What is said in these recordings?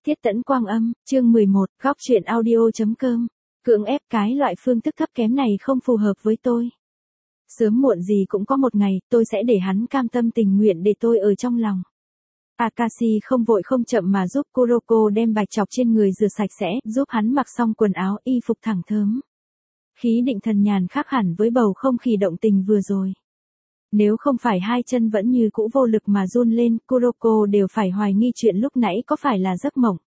Tiết Tẫn Quang Âm, chương 11, góc truyện audio.com. Cưỡng ép cái loại phương thức thấp kém này không phù hợp với tôi. Sớm muộn gì cũng có một ngày, tôi sẽ để hắn cam tâm tình nguyện để tôi ở trong lòng. Akashi không vội không chậm mà giúp Kuroko đem bạch chọc trên người rửa sạch sẽ, giúp hắn mặc xong quần áo y phục thẳng thớm. Khí định thần nhàn khác hẳn với bầu không khí động tình vừa rồi. Nếu không phải hai chân vẫn như cũ vô lực mà run lên, Kuroko đều phải hoài nghi chuyện lúc nãy có phải là giấc mộng.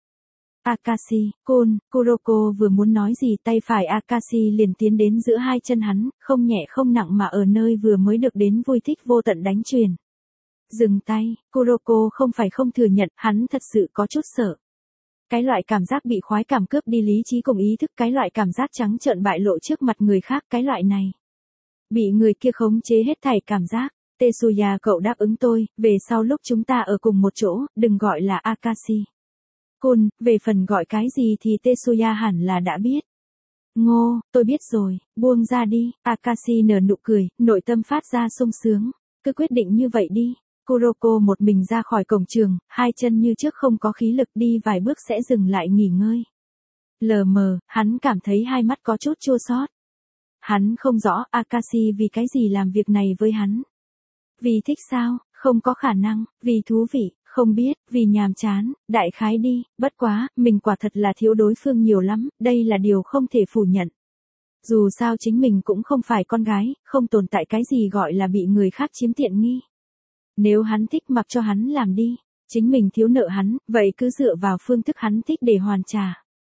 Akashi-kun, Kuroko vừa muốn nói gì tay phải Akashi liền tiến đến giữa hai chân hắn, không nhẹ không nặng mà ở nơi vừa mới được đến vui thích vô tận đánh chuyền. Dừng tay, Kuroko không phải không thừa nhận, hắn thật sự có chút sợ. Cái loại cảm giác bị khoái cảm cướp đi lý trí cùng ý thức, cái loại cảm giác trắng trợn bại lộ trước mặt người khác, cái loại này. Bị người kia khống chế hết thảy cảm giác. Tetsuya, cậu đáp ứng tôi, về sau lúc chúng ta ở cùng một chỗ, đừng gọi là Akashi. Kun, về phần gọi cái gì thì Tetsuya hẳn là đã biết. Ngô, tôi biết rồi, buông ra đi. Akashi nở nụ cười, nội tâm phát ra sung sướng. Cứ quyết định như vậy đi. Kuroko một mình ra khỏi cổng trường, hai chân như trước không có khí lực, đi vài bước sẽ dừng lại nghỉ ngơi. Lờ mờ, hắn cảm thấy hai mắt có chút chua xót. Hắn không rõ Akashi vì cái gì làm việc này với hắn. Vì thích sao, không có khả năng, vì thú vị, không biết, vì nhàm chán, đại khái đi, bất quá, mình quả thật là thiếu đối phương nhiều lắm, đây là điều không thể phủ nhận. Dù sao chính mình cũng không phải con gái, không tồn tại cái gì gọi là bị người khác chiếm tiện nghi. Nếu hắn thích mặc cho hắn làm đi, chính mình thiếu nợ hắn, vậy cứ dựa vào phương thức hắn thích để hoàn trả.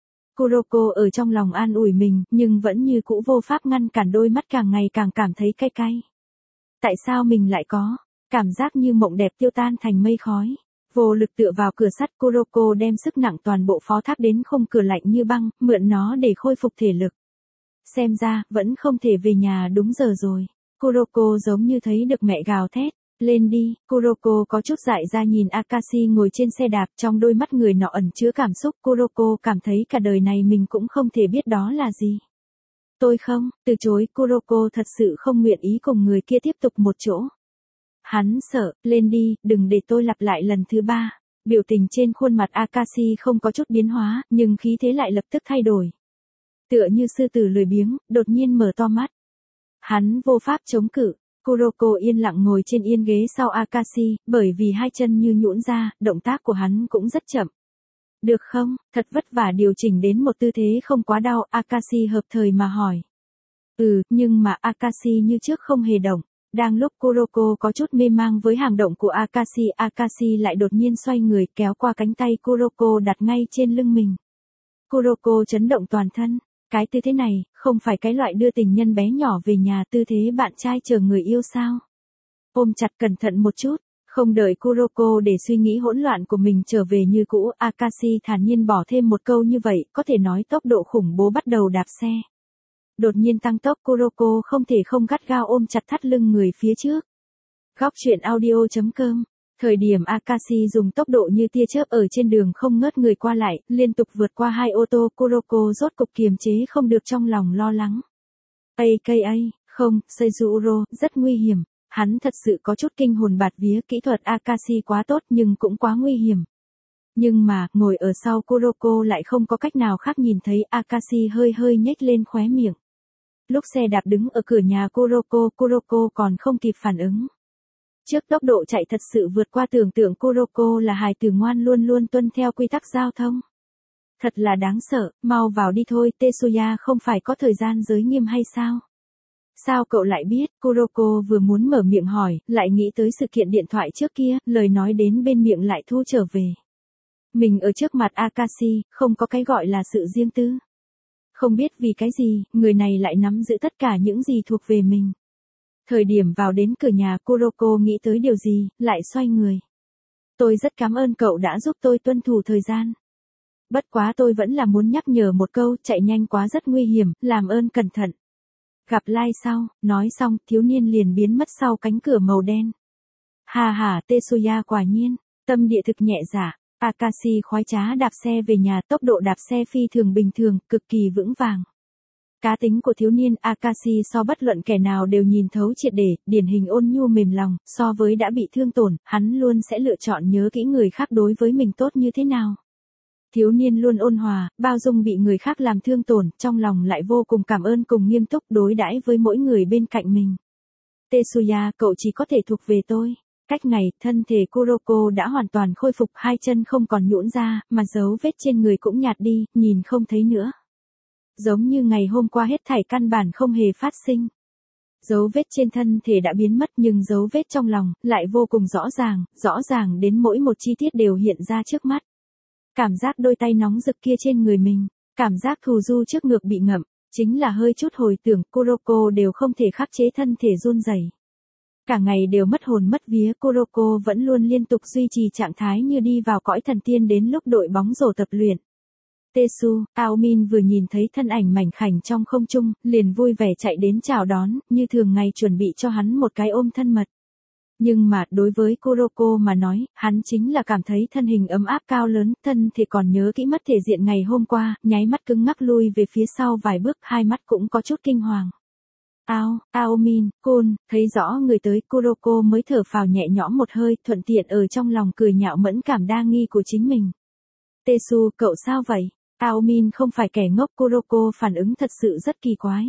Kuroko ở trong lòng an ủi mình, nhưng vẫn như cũ vô pháp ngăn cản đôi mắt càng ngày càng cảm thấy cay cay. Tại sao mình lại có cảm giác như mộng đẹp tiêu tan thành mây khói? Vô lực tựa vào cửa sắt, Kuroko đem sức nặng toàn bộ phó thác đến khung cửa lạnh như băng, mượn nó để khôi phục thể lực. Xem ra, vẫn không thể về nhà đúng giờ rồi. Kuroko giống như thấy được mẹ gào thét. Lên đi, Kuroko có chút dại ra nhìn Akashi ngồi trên xe đạp, trong đôi mắt người nọ ẩn chứa cảm xúc. Kuroko cảm thấy cả đời này mình cũng không thể biết đó là gì. Tôi không, từ chối. Kuroko thật sự không nguyện ý cùng người kia tiếp tục một chỗ. Hắn sợ, lên đi, đừng để tôi lặp lại lần thứ ba. Biểu tình trên khuôn mặt Akashi không có chút biến hóa, nhưng khí thế lại lập tức thay đổi. Tựa như sư tử lười biếng, đột nhiên mở to mắt. Hắn vô pháp chống cự. Kuroko yên lặng ngồi trên yên ghế sau Akashi, bởi vì hai chân như nhũn ra, động tác của hắn cũng rất chậm. Được không, thật vất vả điều chỉnh đến một tư thế không quá đau, Akashi hợp thời mà hỏi. Nhưng mà Akashi như trước không hề động. Đang lúc Kuroko có chút mê mang với hành động của Akashi lại đột nhiên xoay người kéo qua cánh tay Kuroko đặt ngay trên lưng mình. Kuroko chấn động toàn thân. Cái tư thế này, không phải cái loại đưa tình nhân bé nhỏ về nhà, tư thế bạn trai chờ người yêu sao? Ôm chặt cẩn thận một chút, không đợi Kuroko để suy nghĩ hỗn loạn của mình trở về như cũ, Akashi thản nhiên bỏ thêm một câu như vậy, có thể nói tốc độ khủng bố bắt đầu đạp xe. Đột nhiên tăng tốc, Kuroko không thể không gắt gao ôm chặt thắt lưng người phía trước. Góc truyện audio.com. Thời điểm Akashi dùng tốc độ như tia chớp ở trên đường không ngớt người qua lại, liên tục vượt qua hai ô tô, Kuroko rốt cục kiềm chế không được trong lòng lo lắng. Không, Seizuru, rất nguy hiểm. Hắn thật sự có chút kinh hồn bạt vía, kỹ thuật Akashi quá tốt nhưng cũng quá nguy hiểm. Nhưng mà, ngồi ở sau Kuroko lại không có cách nào khác, nhìn thấy Akashi hơi hơi nhếch lên khóe miệng. Lúc xe đạp đứng ở cửa nhà Kuroko còn không kịp phản ứng. Trước tốc độ chạy thật sự vượt qua tưởng tượng, Kuroko là hài tử ngoan luôn luôn tuân theo quy tắc giao thông. Thật là đáng sợ, mau vào đi thôi, Tetsuya không phải có thời gian giới nghiêm hay sao? Sao cậu lại biết? Kuroko vừa muốn mở miệng hỏi, lại nghĩ tới sự kiện điện thoại trước kia, lời nói đến bên miệng lại thu trở về. Mình ở trước mặt Akashi, không có cái gọi là sự riêng tư. Không biết vì cái gì, người này lại nắm giữ tất cả những gì thuộc về mình. Thời điểm vào đến cửa nhà, Kuroko nghĩ tới điều gì, lại xoay người. Tôi rất cảm ơn cậu đã giúp tôi tuân thủ thời gian. Bất quá tôi vẫn là muốn nhắc nhở một câu, chạy nhanh quá rất nguy hiểm, làm ơn cẩn thận. Gặp lại sau, nói xong, thiếu niên liền biến mất sau cánh cửa màu đen. Tetsuya quả nhiên, tâm địa thực nhẹ dạ. Akashi khoái trá đạp xe về nhà, tốc độ đạp xe phi thường bình thường, cực kỳ vững vàng. Cá tính của thiếu niên Akashi so bất luận kẻ nào đều nhìn thấu triệt để, điển hình ôn nhu mềm lòng, so với đã bị thương tổn, hắn luôn sẽ lựa chọn nhớ kỹ người khác đối với mình tốt như thế nào. Thiếu niên luôn ôn hòa, bao dung bị người khác làm thương tổn, trong lòng lại vô cùng cảm ơn cùng nghiêm túc đối đãi với mỗi người bên cạnh mình. Tetsuya, cậu chỉ có thể thuộc về tôi. Cách ngày, thân thể Kuroko đã hoàn toàn khôi phục, hai chân không còn nhũn ra, mà dấu vết trên người cũng nhạt đi, nhìn không thấy nữa. Giống như ngày hôm qua hết thảy căn bản không hề phát sinh. Dấu vết trên thân thể đã biến mất nhưng dấu vết trong lòng lại vô cùng rõ ràng đến mỗi một chi tiết đều hiện ra trước mắt. Cảm giác đôi tay nóng rực kia trên người mình, cảm giác thù du trước ngực bị ngậm, chính là hơi chút hồi tưởng, Kuroko đều không thể khắc chế thân thể run rẩy. Cả ngày đều mất hồn mất vía, Kuroko vẫn luôn liên tục duy trì trạng thái như đi vào cõi thần tiên đến lúc đội bóng rổ tập luyện. Tetsu, Aomin vừa nhìn thấy thân ảnh mảnh khảnh trong không trung, liền vui vẻ chạy đến chào đón, như thường ngày chuẩn bị cho hắn một cái ôm thân mật. Nhưng mà, đối với Kuroko mà nói, hắn chính là cảm thấy thân hình ấm áp cao lớn, thân thì còn nhớ kỹ mất thể diện ngày hôm qua, nháy mắt cứng ngắc lui về phía sau vài bước, hai mắt cũng có chút kinh hoàng. Aomin, Kun, thấy rõ người tới, Kuroko mới thở phào nhẹ nhõm một hơi, thuận tiện ở trong lòng cười nhạo mẫn cảm đa nghi của chính mình. Tetsu, cậu sao vậy? Aomin không phải kẻ ngốc, Kuroko phản ứng thật sự rất kỳ quái.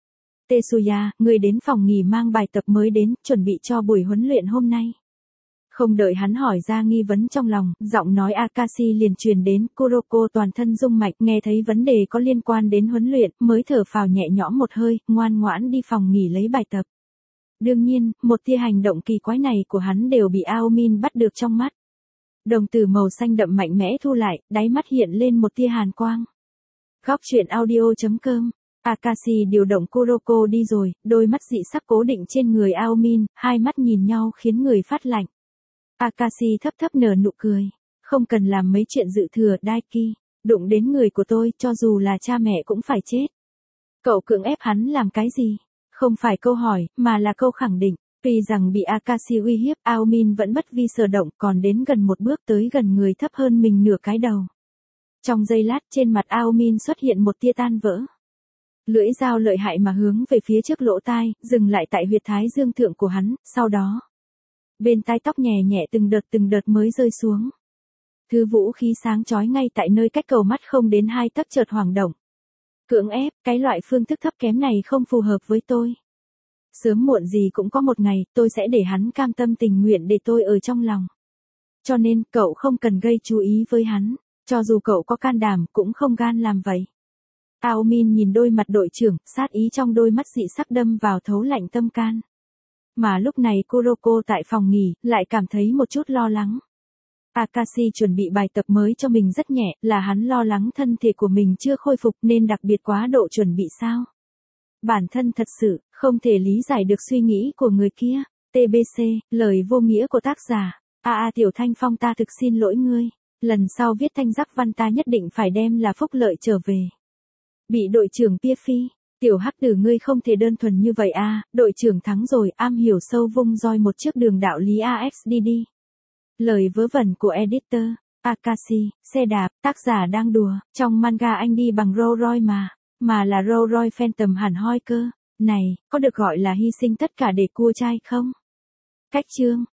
Tetsuya, người đến phòng nghỉ mang bài tập mới đến, chuẩn bị cho buổi huấn luyện hôm nay. Không đợi hắn hỏi ra nghi vấn trong lòng, giọng nói Akashi liền truyền đến, Kuroko toàn thân rung mạch, nghe thấy vấn đề có liên quan đến huấn luyện, mới thở phào nhẹ nhõm một hơi, ngoan ngoãn đi phòng nghỉ lấy bài tập. Đương nhiên, một tia hành động kỳ quái này của hắn đều bị Aomin bắt được trong mắt. Đồng tử màu xanh đậm mạnh mẽ thu lại, đáy mắt hiện lên một tia hàn quang. Góc truyện audio.com. Akashi điều động Kuroko đi rồi, đôi mắt dị sắc cố định trên người Aomin, hai mắt nhìn nhau khiến người phát lạnh. Akashi thấp thấp nở nụ cười. Không cần làm mấy chuyện dự thừa, Daiki. Đụng đến người của tôi, cho dù là cha mẹ cũng phải chết. Cậu cưỡng ép hắn làm cái gì? Không phải câu hỏi, mà là câu khẳng định. Tuy rằng bị Akashi uy hiếp, Aomin vẫn bất vi sở động, còn đến gần một bước tới gần người thấp hơn mình nửa cái đầu. Trong giây lát trên mặt Aomin xuất hiện một tia tan vỡ. Lưỡi dao lợi hại mà hướng về phía trước lỗ tai, dừng lại tại huyệt thái dương thượng của hắn, sau đó. Bên tai tóc nhẹ nhẹ từng đợt mới rơi xuống. Thứ vũ khí sáng chói ngay tại nơi cách cầu mắt không đến 2 tấc chợt hoảng động. Cưỡng ép, cái loại phương thức thấp kém này không phù hợp với tôi. Sớm muộn gì cũng có một ngày, tôi sẽ để hắn cam tâm tình nguyện để tôi ở trong lòng. Cho nên, cậu không cần gây chú ý với hắn, cho dù cậu có can đảm cũng không gan làm vậy. Aomin nhìn đôi mặt đội trưởng, sát ý trong đôi mắt dị sắc đâm vào thấu lạnh tâm can. Mà lúc này Kuroko tại phòng nghỉ, lại cảm thấy một chút lo lắng. Akashi chuẩn bị bài tập mới cho mình rất nhẹ, là hắn lo lắng thân thể của mình chưa khôi phục nên đặc biệt quá độ chuẩn bị sao? Bản thân thật sự, không thể lý giải được suy nghĩ của người kia. TBC, lời vô nghĩa của tác giả. Tiểu Thanh Phong, ta thực xin lỗi ngươi. Lần sau viết thanh giác văn ta nhất định phải đem là phúc lợi trở về. Bị đội trưởng Pia Phi. Tiểu hắc tử ngươi không thể đơn thuần như vậy đội trưởng thắng rồi, am hiểu sâu vung roi một chiếc đường đạo lý AXDD. Lời vớ vẩn của editor. Akashi, xe đạp, tác giả đang đùa, trong manga anh đi bằng Rolls Royce mà là Rolls Royce Phantom hẳn hoi cơ. Này, có được gọi là hy sinh tất cả để cua trai không? Cách chương.